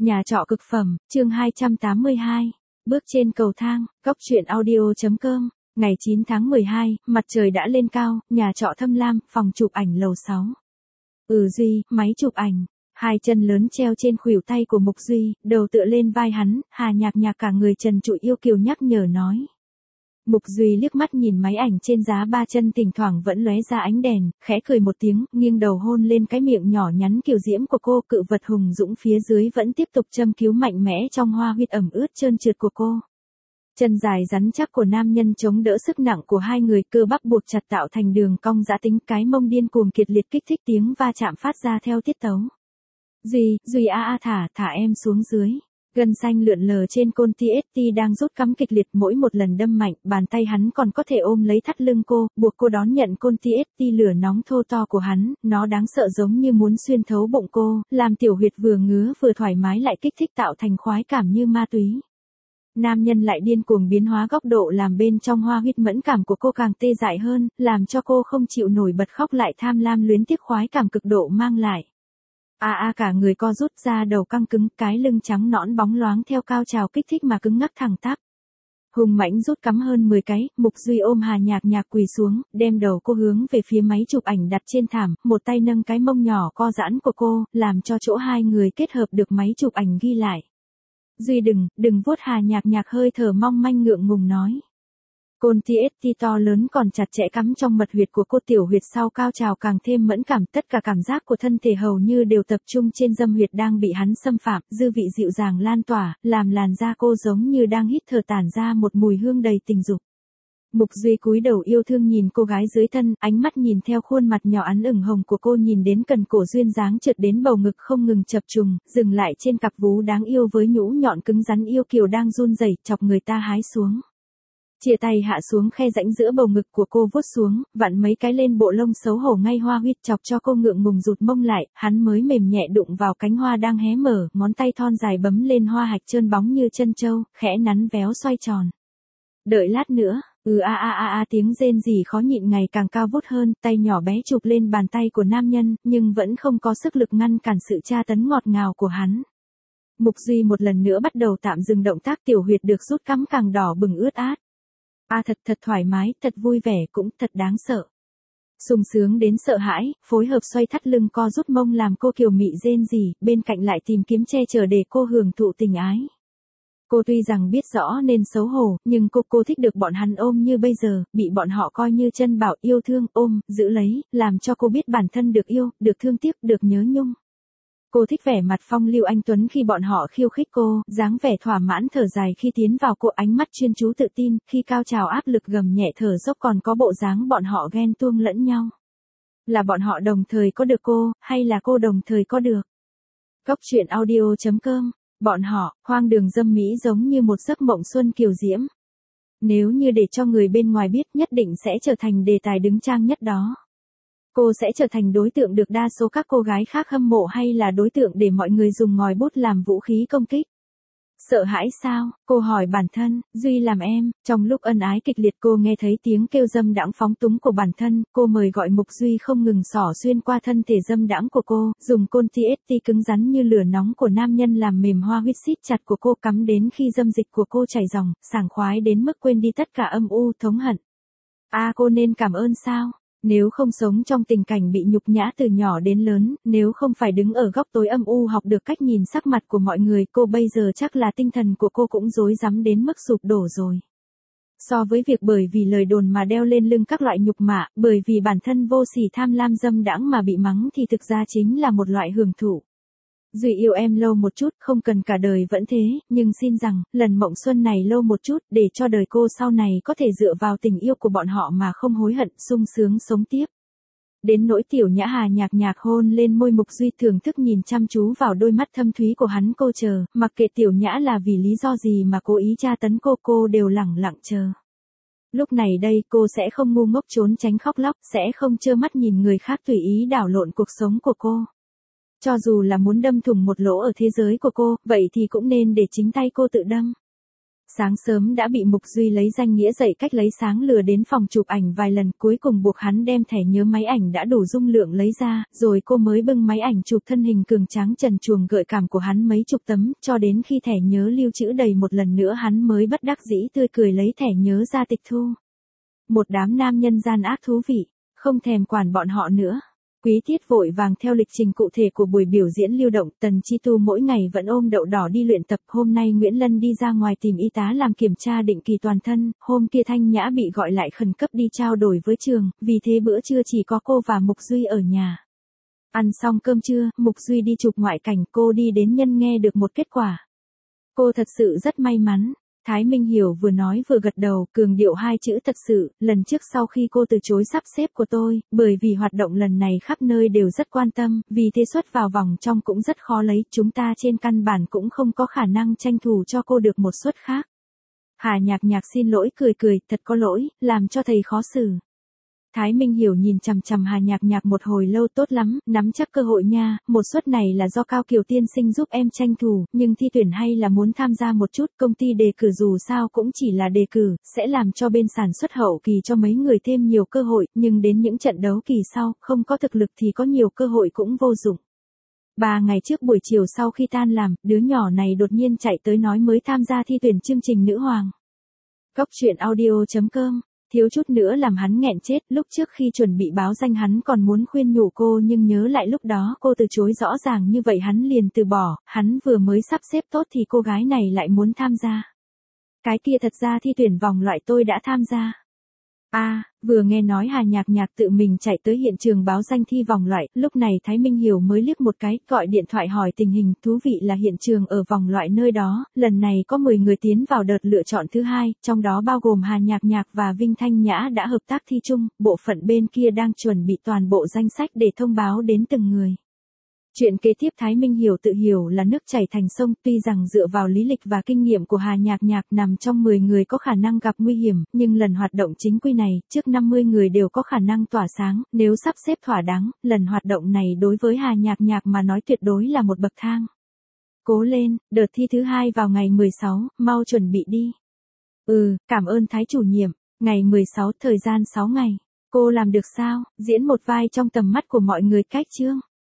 Nhà trọ cực phẩm, chương 282. Bước trên cầu thang, góc truyện audio.com. Ngày 9 tháng 12, mặt trời đã lên cao, nhà trọ Thâm Lam, phòng chụp ảnh lầu 6. Duy, máy chụp ảnh. Hai chân lớn treo trên khuỷu tay của Mục Duy, đầu tựa lên vai hắn, Hà Nhạc Nhạc cả người trần trụi yêu kiều nhắc nhở nói. Mục Duy liếc mắt nhìn máy ảnh trên giá ba chân thỉnh thoảng vẫn lóe ra ánh đèn, khẽ cười một tiếng, nghiêng đầu hôn lên cái miệng nhỏ nhắn kiều diễm của cô, cự vật hùng dũng phía dưới vẫn tiếp tục châm cứu mạnh mẽ trong hoa huyết ẩm ướt trơn trượt của cô. Chân dài rắn chắc của nam nhân chống đỡ sức nặng của hai người, cơ bắp buộc chặt tạo thành đường cong giã tính, cái mông điên cuồng kiệt liệt kích thích, tiếng va chạm phát ra theo tiết tấu. Duy thả em xuống dưới. Gân xanh lượn lờ trên côn TST đang rút cắm kịch liệt, mỗi một lần đâm mạnh, bàn tay hắn còn có thể ôm lấy thắt lưng cô, buộc cô đón nhận côn TST lửa nóng thô to của hắn, nó đáng sợ giống như muốn xuyên thấu bụng cô, làm tiểu huyệt vừa ngứa vừa thoải mái lại kích thích tạo thành khoái cảm như ma túy. Nam nhân lại điên cuồng biến hóa góc độ làm bên trong hoa huyết mẫn cảm của cô càng tê dại hơn, làm cho cô không chịu nổi bật khóc lại tham lam luyến tiếc khoái cảm cực độ mang lại. Cả người co rút ra, đầu căng cứng, cái lưng trắng nõn bóng loáng theo cao trào kích thích mà cứng ngắc thẳng tắp. Hùng mãnh rút cắm hơn 10 cái, Mục Duy ôm Hà Nhạc Nhạc quỳ xuống, đem đầu cô hướng về phía máy chụp ảnh đặt trên thảm, một tay nâng cái mông nhỏ co giãn của cô, làm cho chỗ hai người kết hợp được máy chụp ảnh ghi lại. Duy đừng vuốt, Hà Nhạc Nhạc hơi thở mong manh ngượng ngùng nói. Côn TST to lớn còn chặt chẽ cắm trong mật huyệt của cô, tiểu huyệt sau cao trào càng thêm mẫn cảm, tất cả cảm giác của thân thể hầu như đều tập trung trên dâm huyệt đang bị hắn xâm phạm, dư vị dịu dàng lan tỏa, làm làn da cô giống như đang hít thở tản ra một mùi hương đầy tình dục. Mục Duy cúi đầu yêu thương nhìn cô gái dưới thân, ánh mắt nhìn theo khuôn mặt nhỏ ắn ửng hồng của cô, nhìn đến cần cổ duyên dáng trượt đến bầu ngực không ngừng chập trùng, dừng lại trên cặp vú đáng yêu với nhũ nhọn cứng rắn yêu kiều đang run rẩy, chọc người ta hái xuống. Chia tay hạ xuống khe rãnh giữa bầu ngực của cô, vuốt xuống, vặn mấy cái lên bộ lông xấu hổ ngay hoa huyết, chọc cho cô ngượng ngùng rụt mông lại, hắn mới mềm nhẹ đụng vào cánh hoa đang hé mở, ngón tay thon dài bấm lên hoa hạch trơn bóng như chân trâu, khẽ nắn véo xoay tròn. Đợi lát nữa, tiếng rên rỉ khó nhịn ngày càng cao vút hơn, tay nhỏ bé chụp lên bàn tay của nam nhân, nhưng vẫn không có sức lực ngăn cản sự tra tấn ngọt ngào của hắn. Mục Duy một lần nữa bắt đầu tạm dừng động tác, tiểu huyệt được rút cắm càng đỏ bừng ướt át. Thật thoải mái, thật vui vẻ, cũng thật đáng sợ. Sung sướng đến sợ hãi, phối hợp xoay thắt lưng co rút mông làm cô kiều mị rên rỉ, bên cạnh lại tìm kiếm che chở để cô hưởng thụ tình ái. Cô tuy rằng biết rõ nên xấu hổ, nhưng cô thích được bọn hắn ôm như bây giờ, bị bọn họ coi như chân bảo, yêu thương, ôm, giữ lấy, làm cho cô biết bản thân được yêu, được thương tiếc, được nhớ nhung. Cô thích vẻ mặt phong lưu anh tuấn khi bọn họ khiêu khích cô, dáng vẻ thỏa mãn thở dài khi tiến vào cô, ánh mắt chuyên chú tự tin, khi cao trào áp lực gầm nhẹ thở dốc, còn có bộ dáng bọn họ ghen tuông lẫn nhau. Là bọn họ đồng thời có được cô, hay là cô đồng thời có được? Góc truyện audio.com. Bọn họ, hoang đường dâm mỹ giống như một giấc mộng xuân kiều diễm. Nếu như để cho người bên ngoài biết, nhất định sẽ trở thành đề tài đứng trang nhất đó. Cô sẽ trở thành đối tượng được đa số các cô gái khác hâm mộ, hay là đối tượng để mọi người dùng ngòi bút làm vũ khí công kích? Sợ hãi sao? Cô hỏi bản thân. Duy làm em. Trong lúc ân ái kịch liệt, cô nghe thấy tiếng kêu dâm đãng phóng túng của bản thân, cô mời gọi Mục Duy không ngừng xỏ xuyên qua thân thể dâm đãng của cô, dùng côn TST cứng rắn như lửa nóng của nam nhân làm mềm hoa huyết siết chặt của cô, cắm đến khi dâm dịch của cô chảy ròng, sảng khoái đến mức quên đi tất cả âm u thống hận. Cô nên cảm ơn sao? Nếu không sống trong tình cảnh bị nhục nhã từ nhỏ đến lớn, nếu không phải đứng ở góc tối âm u học được cách nhìn sắc mặt của mọi người, cô bây giờ chắc là tinh thần của cô cũng rối rắm đến mức sụp đổ rồi. So với việc bởi vì lời đồn mà đeo lên lưng các loại nhục mạ, bởi vì bản thân vô sỉ tham lam dâm đãng mà bị mắng thì thực ra chính là một loại hưởng thụ. Duy yêu em lâu một chút, không cần cả đời vẫn thế, nhưng xin rằng, lần mộng xuân này lâu một chút, để cho đời cô sau này có thể dựa vào tình yêu của bọn họ mà không hối hận, sung sướng sống tiếp. Đến nỗi tiểu nhã Hà Nhạc Nhạc hôn lên môi Mục Duy, thưởng thức nhìn chăm chú vào đôi mắt thâm thúy của hắn, cô chờ, mặc kệ tiểu nhã là vì lý do gì mà cố ý tra tấn cô đều lẳng lặng chờ. Lúc này đây cô sẽ không ngu ngốc trốn tránh khóc lóc, sẽ không trơ mắt nhìn người khác tùy ý đảo lộn cuộc sống của cô. Cho dù là muốn đâm thủng một lỗ ở thế giới của cô, vậy thì cũng nên để chính tay cô tự đâm. Sáng sớm đã bị Mục Duy lấy danh nghĩa dạy cách lấy sáng lừa đến phòng chụp ảnh vài lần, cuối cùng buộc hắn đem thẻ nhớ máy ảnh đã đủ dung lượng lấy ra, rồi cô mới bưng máy ảnh chụp thân hình cường tráng trần truồng gợi cảm của hắn mấy chục tấm, cho đến khi thẻ nhớ lưu trữ đầy một lần nữa hắn mới bất đắc dĩ tươi cười lấy thẻ nhớ ra tịch thu. Một đám nam nhân gian ác thú vị, không thèm quản bọn họ nữa. Quý Tiết vội vàng theo lịch trình cụ thể của buổi biểu diễn lưu động, Tần Chi Tu mỗi ngày vẫn ôm đậu đỏ đi luyện tập, hôm nay Nguyễn Lân đi ra ngoài tìm y tá làm kiểm tra định kỳ toàn thân, hôm kia Thanh Nhã bị gọi lại khẩn cấp đi trao đổi với trường, vì thế bữa trưa chỉ có cô và Mục Duy ở nhà. Ăn xong cơm trưa, Mục Duy đi chụp ngoại cảnh, cô đi đến Nhân nghe được một kết quả. Cô thật sự rất may mắn. Thái Minh Hiểu vừa nói vừa gật đầu, cường điệu hai chữ thật sự, lần trước sau khi cô từ chối sắp xếp của tôi, bởi vì hoạt động lần này khắp nơi đều rất quan tâm, vì thế suất vào vòng trong cũng rất khó lấy, chúng ta trên căn bản cũng không có khả năng tranh thủ cho cô được một suất khác. Hà Nhạc Nhạc xin lỗi cười cười, thật có lỗi, làm cho thầy khó xử. Thái Minh Hiểu nhìn chằm chằm Hà Nhạc Nhạc một hồi lâu, tốt lắm, nắm chắc cơ hội nha, một suất này là do Cao Kiều tiên sinh giúp em tranh thủ, nhưng thi tuyển hay là muốn tham gia một chút, công ty đề cử dù sao cũng chỉ là đề cử, sẽ làm cho bên sản xuất hậu kỳ cho mấy người thêm nhiều cơ hội, nhưng đến những trận đấu kỳ sau, không có thực lực thì có nhiều cơ hội cũng vô dụng. 3 ngày trước buổi chiều sau khi tan làm, đứa nhỏ này đột nhiên chạy tới nói mới tham gia thi tuyển chương trình Nữ Hoàng. Góc truyện audio.com Thiếu chút nữa làm hắn nghẹn chết, lúc trước khi chuẩn bị báo danh hắn còn muốn khuyên nhủ cô nhưng nhớ lại lúc đó cô từ chối rõ ràng như vậy hắn liền từ bỏ, hắn vừa mới sắp xếp tốt thì cô gái này lại muốn tham gia. Cái kia thật ra thi tuyển vòng loại tôi đã tham gia. Vừa nghe nói Hà Nhạc Nhạc tự mình chạy tới hiện trường báo danh thi vòng loại, lúc này Thái Minh Hiểu mới liếc một cái, gọi điện thoại hỏi tình hình, thú vị là hiện trường ở vòng loại nơi đó, lần này có 10 người tiến vào đợt lựa chọn thứ 2, trong đó bao gồm Hà Nhạc Nhạc và Vinh Thanh Nhã đã hợp tác thi chung, bộ phận bên kia đang chuẩn bị toàn bộ danh sách để thông báo đến từng người. Chuyện kế tiếp Thái Minh Hiểu tự hiểu là nước chảy thành sông, tuy rằng dựa vào lý lịch và kinh nghiệm của Hà Nhạc Nhạc nằm trong 10 người có khả năng gặp nguy hiểm, nhưng lần hoạt động chính quy này, trước 50 người đều có khả năng tỏa sáng, nếu sắp xếp thỏa đáng, lần hoạt động này đối với Hà Nhạc Nhạc mà nói tuyệt đối là một bậc thang. Cố lên, đợt thi thứ 2 vào ngày 16, mau chuẩn bị đi. Cảm ơn Thái chủ nhiệm, ngày 16, thời gian 6 ngày. Cô làm được sao, diễn một vai trong tầm mắt của mọi người cách chương.